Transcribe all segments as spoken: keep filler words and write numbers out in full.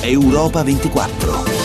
Europa ventiquattro.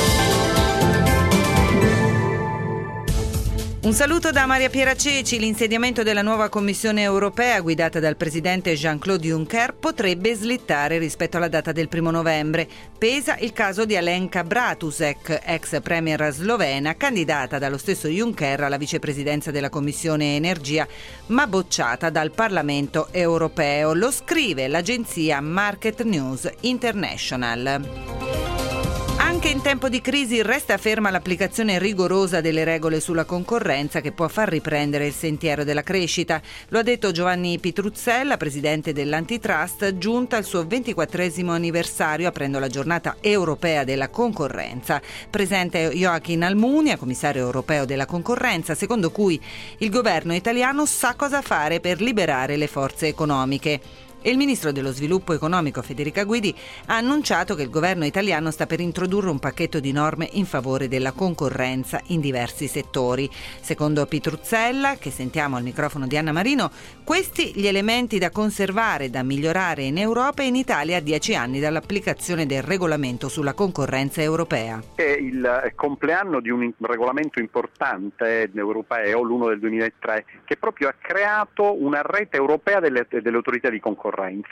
Un saluto da Maria Piera Ceci. L'insediamento della nuova Commissione europea guidata dal presidente Jean-Claude Juncker potrebbe slittare rispetto alla data del primo novembre. Pesa il caso di Alenka Bratušek, ex premier slovena, candidata dallo stesso Juncker alla vicepresidenza della Commissione Energia, ma bocciata dal Parlamento europeo. Lo scrive l'agenzia Market News International. Anche in tempo di crisi resta ferma l'applicazione rigorosa delle regole sulla concorrenza che può far riprendere il sentiero della crescita. Lo ha detto Giovanni Pitruzzella, presidente dell'Antitrust, giunta al suo ventiquattresimo anniversario aprendo la giornata europea della concorrenza. Presente Joachim Almunia, commissario europeo della concorrenza, secondo cui il governo italiano sa cosa fare per liberare le forze economiche. E il ministro dello sviluppo economico Federica Guidi ha annunciato che il governo italiano sta per introdurre un pacchetto di norme in favore della concorrenza in diversi settori. Secondo Pitruzzella, che sentiamo al microfono di Anna Marino, questi gli elementi da conservare e da migliorare in Europa e in Italia a dieci anni dall'applicazione del regolamento sulla concorrenza europea. È il compleanno di un regolamento importante europeo, l'uno del duemilatré, che proprio ha creato una rete europea delle, delle autorità di concorrenza.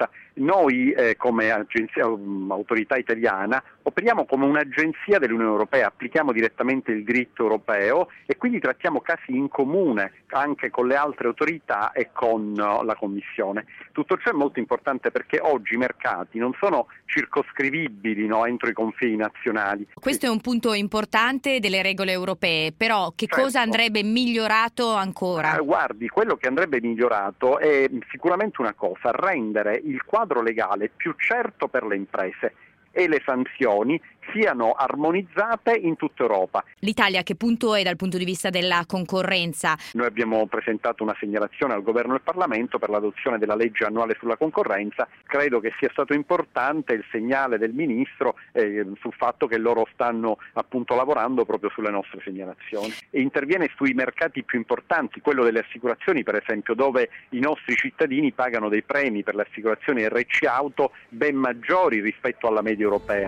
Noi eh, come agenzia, um, autorità italiana operiamo come un'agenzia dell'Unione Europea, applichiamo direttamente il diritto europeo e quindi trattiamo casi in comune anche con le altre autorità e con uh, la Commissione. Tutto ciò è molto importante perché oggi i mercati non sono circoscrivibili, no, entro i confini nazionali. Questo è un punto importante delle regole europee, però che certo. cosa andrebbe migliorato ancora? Eh, guardi, quello che andrebbe migliorato è sicuramente una cosa, rendere il quadro legale più certo per le imprese e le sanzioni siano armonizzate in tutta Europa. L'Italia a che punto è dal punto di vista della concorrenza? Noi abbiamo presentato una segnalazione al Governo e al Parlamento per l'adozione della legge annuale sulla concorrenza. Credo che sia stato importante il segnale del Ministro eh, sul fatto che loro stanno appunto lavorando proprio sulle nostre segnalazioni. E interviene sui mercati più importanti, quello delle assicurazioni per esempio, dove i nostri cittadini pagano dei premi per le assicurazioni R C auto ben maggiori rispetto alla media europea.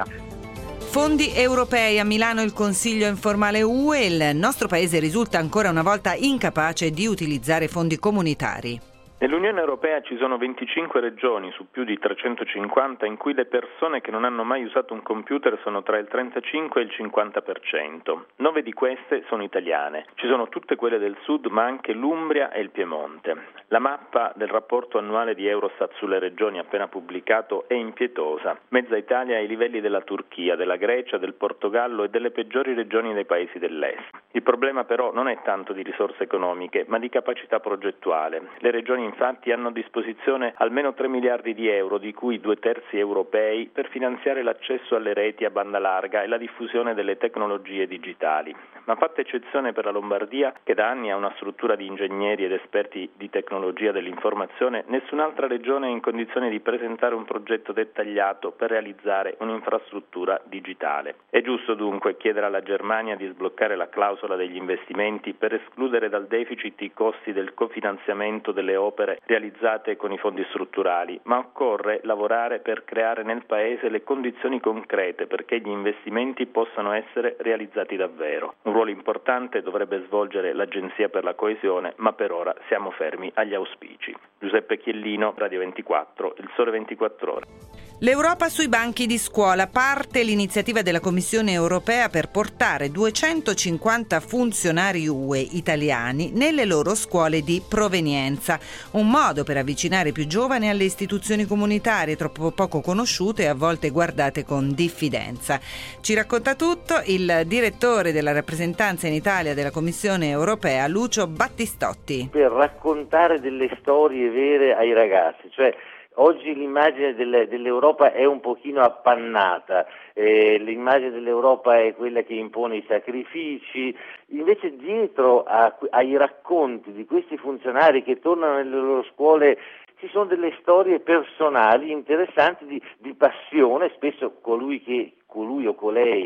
Fondi europei. A Milano il Consiglio informale U E. Il nostro paese risulta ancora una volta incapace di utilizzare fondi comunitari. Nell'Unione Europea ci sono venticinque regioni su più di trecentocinquanta in cui le persone che non hanno mai usato un computer sono tra il trentacinque e il cinquanta per cento. Nove di queste sono italiane. Ci sono tutte quelle del sud, ma anche l'Umbria e il Piemonte. La mappa del rapporto annuale di Eurostat sulle regioni appena pubblicato è impietosa. Mezza Italia ai livelli della Turchia, della Grecia, del Portogallo e delle peggiori regioni dei paesi dell'Est. Il problema però non è tanto di risorse economiche, ma di capacità progettuale. Le regioni infatti hanno a disposizione almeno tre miliardi di euro, di cui due terzi europei, per finanziare l'accesso alle reti a banda larga e la diffusione delle tecnologie digitali. Ma fatta eccezione per la Lombardia, che da anni ha una struttura di ingegneri ed esperti di tecnologia dell'informazione, nessun'altra regione è in condizione di presentare un progetto dettagliato per realizzare un'infrastruttura digitale. È giusto dunque chiedere alla Germania di sbloccare la clausola degli investimenti per escludere dal deficit i costi del cofinanziamento delle opere realizzate con i fondi strutturali, ma occorre lavorare per creare nel Paese le condizioni concrete perché gli investimenti possano essere realizzati davvero. Un ruolo importante dovrebbe svolgere l'Agenzia per la Coesione, ma per ora siamo fermi agli auspici. Giuseppe Chiellino, Radio ventiquattro, Il Sole ventiquattro Ore. L'Europa sui banchi di scuola. Parte l'iniziativa della Commissione europea per portare duecentocinquanta funzionari U E italiani nelle loro scuole di provenienza. Un modo per avvicinare i più giovani alle istituzioni comunitarie troppo poco conosciute e a volte guardate con diffidenza. Ci racconta tutto il direttore della rappresentanza in Italia della Commissione europea, Lucio Battistotti. Per raccontare delle storie vere ai ragazzi, cioè oggi l'immagine delle, dell'Europa è un pochino appannata, eh, l'immagine dell'Europa è quella che impone i sacrifici, invece dietro a, ai racconti di questi funzionari che tornano nelle loro scuole ci sono delle storie personali interessanti di, di passione, spesso colui, che, colui o colei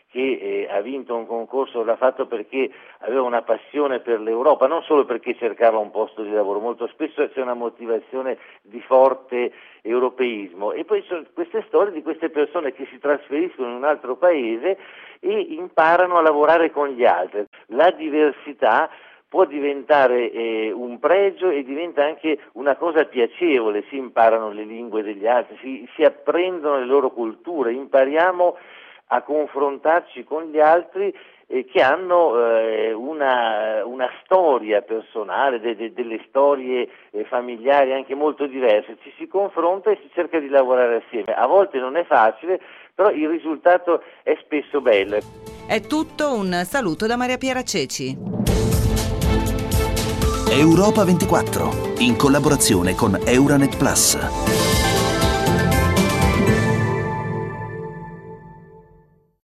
che eh, ha vinto un concorso l'ha fatto perché aveva una passione per l'Europa, non solo perché cercava un posto di lavoro, molto spesso c'è una motivazione di forte europeismo. E poi sono queste storie di queste persone che si trasferiscono in un altro paese e imparano a lavorare con gli altri. La diversità può diventare eh, un pregio e diventa anche una cosa piacevole, si imparano le lingue degli altri, si, si apprendono le loro culture, impariamo a confrontarci con gli altri eh, che hanno eh, una, una storia personale, de, de, delle storie eh, familiari anche molto diverse, ci si confronta e si cerca di lavorare assieme. A volte non è facile, però il risultato è spesso bello. È tutto, un saluto da Maria Piera Ceci. Europa ventiquattro, in collaborazione con Euranet Plus.